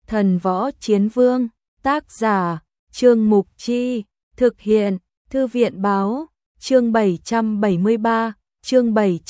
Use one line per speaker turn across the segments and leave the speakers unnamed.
Thần Võ Chiến Vương, tác giả, Trương Mục Chi, thực hiện, Thư viện Báo, chương 773, chương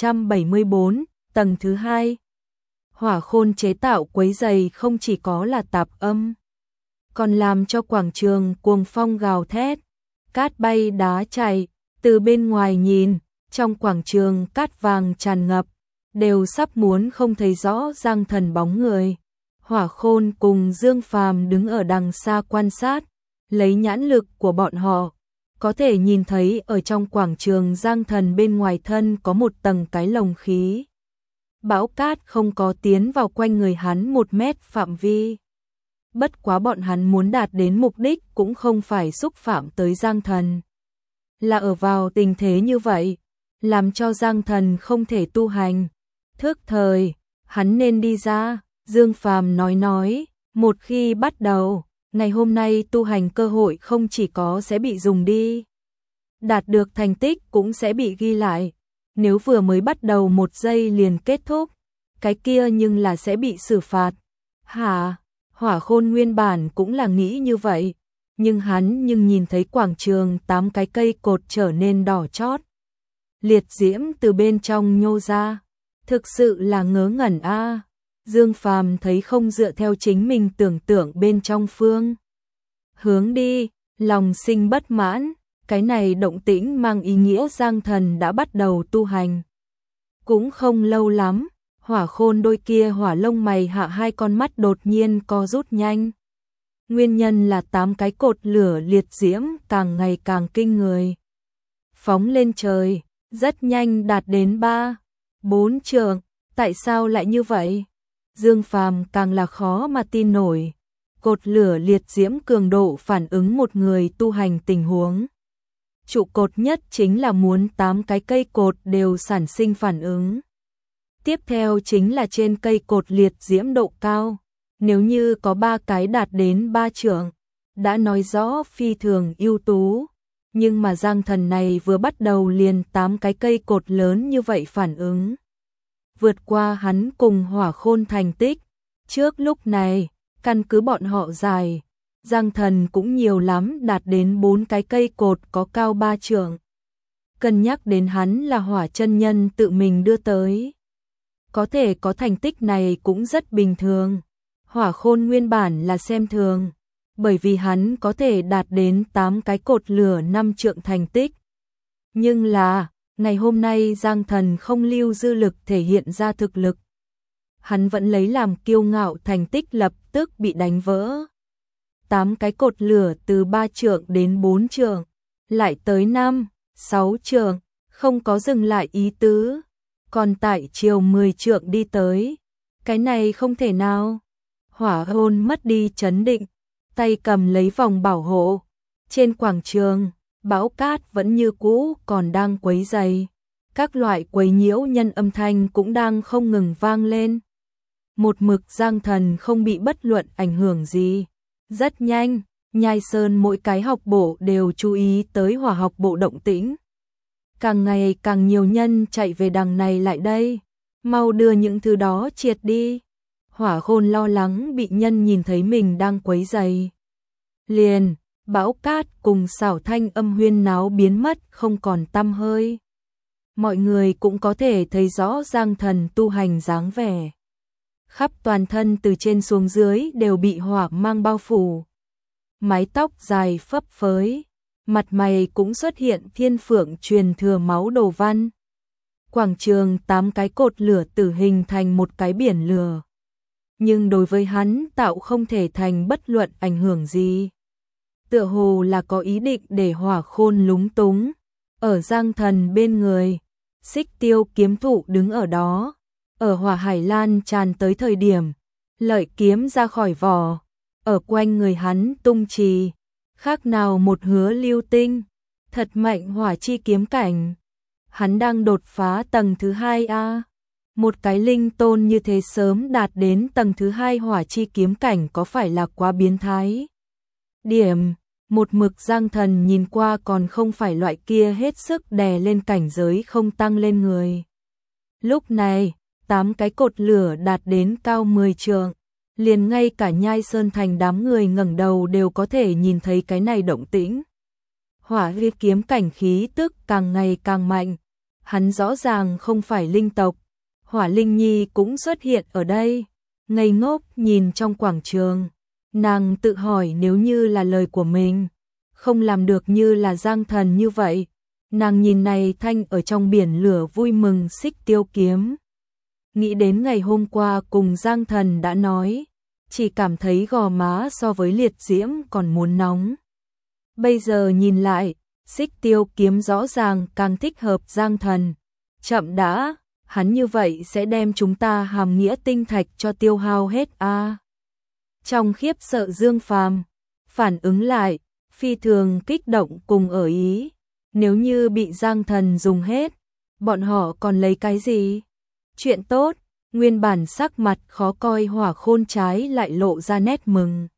774, tầng thứ 2. Hỏa khôn chế tạo quấy rầy không chỉ có là tạp âm, còn làm cho quảng trường cuồng phong gào thét, cát bay đá chạy, từ bên ngoài nhìn, trong quảng trường cát vàng tràn ngập, đều sắp muốn không thấy rõ Giang Thần bóng người. Hỏa khôn cùng Dương Phàm đứng ở đằng xa quan sát, lấy nhãn lực của bọn họ, có thể nhìn thấy ở trong quảng trường Giang Thần bên ngoài thân có một tầng cái lồng khí. Bão cát không có tiến vào quanh người hắn 1 mét phạm vi. Bất quá bọn hắn muốn đạt đến mục đích cũng không phải xúc phạm tới Giang Thần. Là ở vào tình thế như vậy, làm cho Giang Thần không thể tu hành. Thức thời, hắn nên đi ra, Dương Phàm nói, một khi bắt đầu, ngày hôm nay tu hành cơ hội không chỉ có sẽ bị dùng đi. Đạt được thành tích cũng sẽ bị ghi lại. Nếu vừa mới bắt đầu 1 giây liền kết thúc, cái kia nhưng là sẽ bị xử phạt. Hả? Hỏa khôn nguyên bản cũng là nghĩ như vậy, nhưng hắn nhìn thấy quảng trường 8 cái cây cột trở nên đỏ chót. Liệt diễm từ bên trong nhô ra, thực sự là ngớ ngẩn a. Dương Phàm thấy không dựa theo chính mình tưởng tượng bên trong phương hướng đi, lòng sinh bất mãn, cái này động tĩnh mang ý nghĩa Giang Thần đã bắt đầu tu hành. Cũng không lâu lắm, hỏa khôn đôi kia hỏa lông mày hạ 2 con mắt đột nhiên co rút nhanh. Nguyên nhân là 8 cái cột lửa liệt diễm càng ngày càng kinh người. Phóng lên trời, rất nhanh đạt đến 3-4 trượng, tại sao lại như vậy? Dương Phàm càng là khó mà tin nổi. Cột lửa liệt diễm cường độ phản ứng một người tu hành tình huống. Trụ cột nhất chính là muốn 8 cái cây cột đều sản sinh phản ứng. Tiếp theo chính là trên cây cột liệt diễm độ cao. Nếu như có 3 cái đạt đến 3 trượng, đã nói rõ phi thường ưu tú. Nhưng mà Giang Thần này vừa bắt đầu liền 8 cái cây cột lớn như vậy phản ứng. Vượt qua hắn cùng hỏa khôn thành tích. Trước lúc này, căn cứ bọn họ dài, Giang Thần cũng nhiều lắm đạt đến 4 cái cây cột có cao 3 trượng. Cân nhắc đến hắn là hỏa chân nhân tự mình đưa tới. Có thể có thành tích này cũng rất bình thường. Hỏa khôn nguyên bản là xem thường, bởi vì hắn có thể đạt đến 8 cái cột lửa 5 trượng thành tích. Nhưng là, ngày hôm nay Giang Thần không lưu dư lực thể hiện ra thực lực. Hắn vẫn lấy làm kiêu ngạo, thành tích lập tức bị đánh vỡ. 8 cái cột lửa từ 3 trượng đến 4 trượng, lại tới 5-6 trượng, không có dừng lại ý tứ. Còn tại chiều 10 trượng đi tới, cái này không thể nào. Hỏa khôn mất đi chấn định, tay cầm lấy vòng bảo hộ. Trên quảng trường, bão cát vẫn như cũ còn đang quấy rầy. Các loại quấy nhiễu nhân âm thanh cũng đang không ngừng vang lên. Một mực Giang Thần không bị bất luận ảnh hưởng gì. Rất nhanh, Nhai Sơn mỗi cái học bộ đều chú ý tới hỏa học bộ động tĩnh. Càng ngày càng nhiều nhân chạy về đằng này lại đây. Mau đưa những thứ đó triệt đi. Hỏa khôn lo lắng bị nhân nhìn thấy mình đang quấy rầy. Liền, bão cát cùng xảo thanh âm huyên náo biến mất không còn tăm hơi. Mọi người cũng có thể thấy rõ Giang Thần tu hành dáng vẻ. Khắp toàn thân từ trên xuống dưới đều bị hỏa mang bao phủ. Mái tóc dài phấp phới, mặt mày cũng xuất hiện thiên phượng truyền thừa máu đồ văn. Quảng trường 8 cái cột lửa tử hình thành một cái biển lửa. Nhưng đối với hắn tạo không thể thành bất luận ảnh hưởng gì. Tựa hồ là có ý định để hỏa khôn lúng túng. Ở Giang Thần bên người, Xích Tiêu kiếm thụ đứng ở đó. Ở hỏa hải lan tràn tới thời điểm, lợi kiếm ra khỏi vỏ. Ở quanh người hắn tung trì, khác nào một hứa lưu tinh. Thật mạnh hỏa chi kiếm cảnh. Hắn đang đột phá tầng thứ 2A. Một cái linh tôn như thế sớm đạt đến tầng thứ 2 hỏa chi kiếm cảnh có phải là quá biến thái? Điểm, một mực Giang Thần nhìn qua còn không phải loại kia hết sức đè lên cảnh giới không tăng lên người. Lúc này, 8 cái cột lửa đạt đến cao 10 trượng, liền ngay cả Nhai Sơn Thành đám người ngẩng đầu đều có thể nhìn thấy cái này động tĩnh. Hỏa Huy kiếm cảnh khí tức càng ngày càng mạnh, hắn rõ ràng không phải linh tộc. Hỏa Linh Nhi cũng xuất hiện ở đây, ngây ngốc nhìn trong quảng trường, nàng tự hỏi nếu như là lời của mình, không làm được như là Giang Thần như vậy. Nàng nhìn này thanh ở trong biển lửa vui mừng Xích Tiêu kiếm. Nghĩ đến ngày hôm qua cùng Giang Thần đã nói, chỉ cảm thấy gò má so với liệt diễm còn muốn nóng. Bây giờ nhìn lại, Xích Tiêu kiếm rõ ràng càng thích hợp Giang Thần. Chậm đã, hắn như vậy sẽ đem chúng ta hàm nghĩa tinh thạch cho tiêu hao hết a. Trong khiếp sợ Dương Phàm phản ứng lại, phi thường kích động cùng ở ý. Nếu như bị Giang Thần dùng hết, bọn họ còn lấy cái gì? Chuyện tốt, nguyên bản sắc mặt khó coi Hỏa Khôn trái lại lộ ra nét mừng.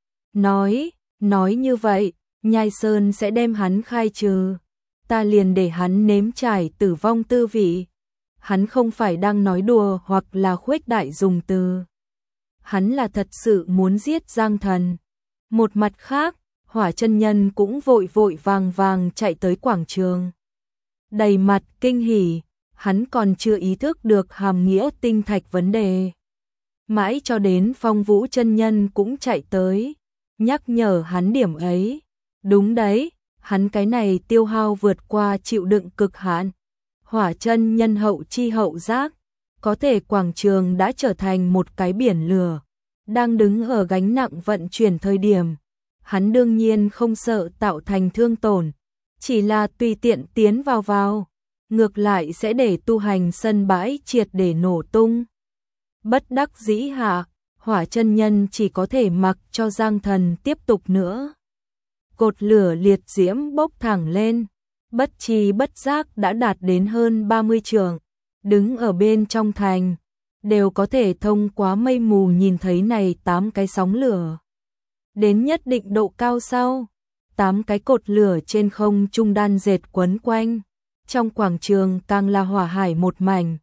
Nói như vậy, Nhai Sơn sẽ đem hắn khai trừ. Ta liền để hắn nếm trải tử vong tư vị. Hắn không phải đang nói đùa hoặc là khuếch đại dùng từ. Hắn là thật sự muốn giết Giang Thần. Một mặt khác, Hỏa chân nhân cũng vội vội vàng vàng chạy tới quảng trường. Đầy mặt kinh hỉ, hắn còn chưa ý thức được hàm nghĩa tinh thạch vấn đề. Mãi cho đến Phong Vũ chân nhân cũng chạy tới, nhắc nhở hắn điểm ấy. Đúng đấy, hắn cái này tiêu hao vượt qua chịu đựng cực hạn. Hỏa chân nhân hậu chi hậu giác, có thể quảng trường đã trở thành một cái biển lửa, đang đứng ở gánh nặng vận chuyển thời điểm. Hắn đương nhiên không sợ tạo thành thương tổn, chỉ là tùy tiện tiến vào, ngược lại sẽ để tu hành sân bãi triệt để nổ tung. Bất đắc dĩ hạ, Hỏa chân nhân chỉ có thể mặc cho Giang Thần tiếp tục nữa. Cột lửa liệt diễm bốc thẳng lên, bất tri bất giác đã đạt đến hơn 30 trượng, đứng ở bên trong thành, đều có thể thông qua mây mù nhìn thấy này 8 cái sóng lửa. Đến nhất định độ cao sau, 8 cái cột lửa trên không trung đan dệt quấn quanh, trong quảng trường càng là hỏa hải một mảnh.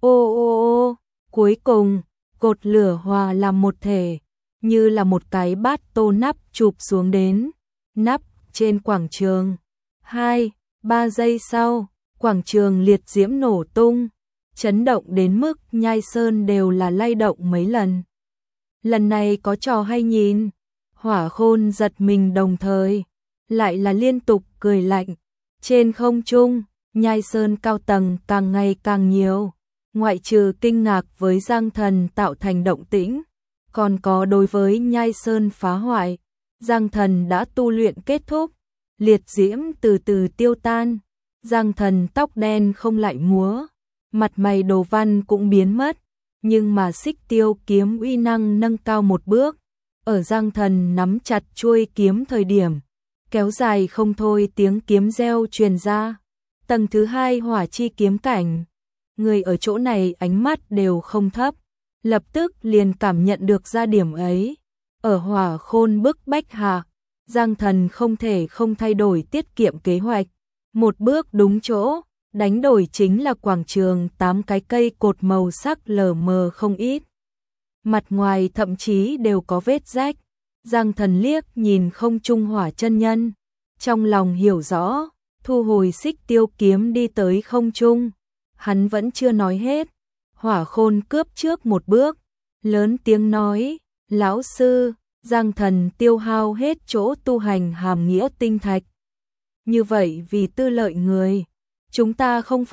Ô, cuối cùng, cột lửa hòa làm một thể, như là một cái bát tô nắp chụp xuống đến, nắp trên quảng trường. 2-3 giây sau, quảng trường liệt diễm nổ tung, chấn động đến mức Nhai Sơn đều là lay động mấy lần. Lần này có trò hay nhìn. Hỏa Khôn giật mình đồng thời, lại là liên tục cười lạnh. Trên không trung, Nhai Sơn cao tầng càng ngày càng nhiều, ngoại trừ kinh ngạc với Giang Thần tạo thành động tĩnh, còn có đối với Nhai Sơn phá hoại. Giang Thần đã tu luyện kết thúc, liệt diễm từ từ tiêu tan, Giang Thần tóc đen không lại múa, mặt mày đồ văn cũng biến mất, nhưng mà Xích Tiêu kiếm uy năng nâng cao một bước. Ở Giang Thần nắm chặt chuôi kiếm thời điểm, kéo dài không thôi tiếng kiếm reo truyền ra. Tầng thứ 2 hỏa chi kiếm cảnh, người ở chỗ này ánh mắt đều không thấp, lập tức liền cảm nhận được ra điểm ấy. Ở Hỏa Khôn bức bách hạ, Giang Thần không thể không thay đổi tiết kiệm kế hoạch. Một bước đúng chỗ, đánh đổi chính là quảng trường 8 cái cây cột màu sắc lờ mờ không ít. Mặt ngoài thậm chí đều có vết rách. Giang Thần liếc nhìn không trung Hỏa chân nhân, trong lòng hiểu rõ, thu hồi Xích Tiêu kiếm đi tới không trung. Hắn vẫn chưa nói hết, Hỏa Khôn cướp trước một bước, lớn tiếng nói, lão sư, Giang Thần tiêu hao hết chỗ tu hành hàm nghĩa tinh thạch. Như vậy vì tư lợi người, chúng ta không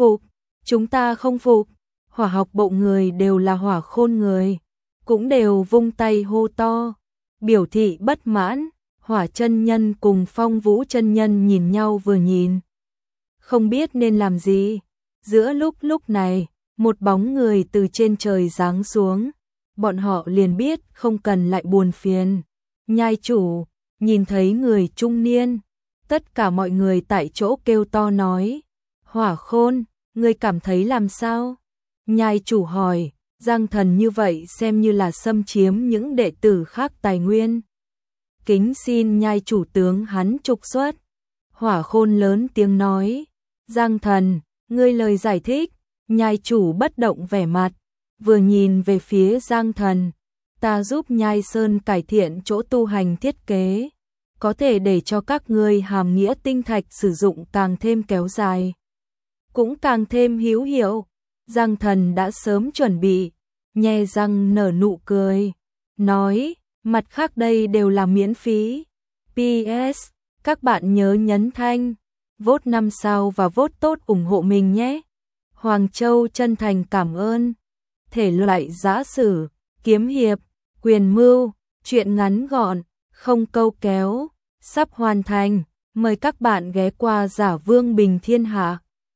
phục. Hỏa học bộ người đều là Hỏa Khôn người, cũng đều vung tay hô to, biểu thị bất mãn. Hỏa chân nhân cùng Phong Vũ chân nhân nhìn nhau vừa nhìn, không biết nên làm gì. Giữa lúc này, một bóng người từ trên trời giáng xuống, bọn họ liền biết không cần lại buồn phiền. Nhai chủ, nhìn thấy người trung niên, tất cả mọi người tại chỗ kêu to nói, Hỏa Khôn, ngươi cảm thấy làm sao? Nhai chủ hỏi, Giang Thần như vậy xem như là xâm chiếm những đệ tử khác tài nguyên. Kính xin nhai chủ tướng hắn trục xuất. Hỏa Khôn lớn tiếng nói, Giang Thần, ngươi lời giải thích. Nhai chủ bất động vẻ mặt, vừa nhìn về phía Giang Thần, ta giúp Nhai Sơn cải thiện chỗ tu hành thiết kế, có thể để cho các ngươi hàm nghĩa tinh thạch sử dụng càng thêm kéo dài, cũng càng thêm hữu hiệu. Giang Thần đã sớm chuẩn bị, nhe răng nở nụ cười, nói, mặt khác đây đều là miễn phí. PS, các bạn nhớ nhấn thanh, vote 5 sao và vote tốt ủng hộ mình nhé. Hoàng Châu chân thành cảm ơn. Thể loại giã sử, kiếm hiệp, quyền mưu, truyện ngắn gọn, không câu kéo, sắp hoàn thành. Mời các bạn ghé qua Giả Vương Bình Thiên Hạ.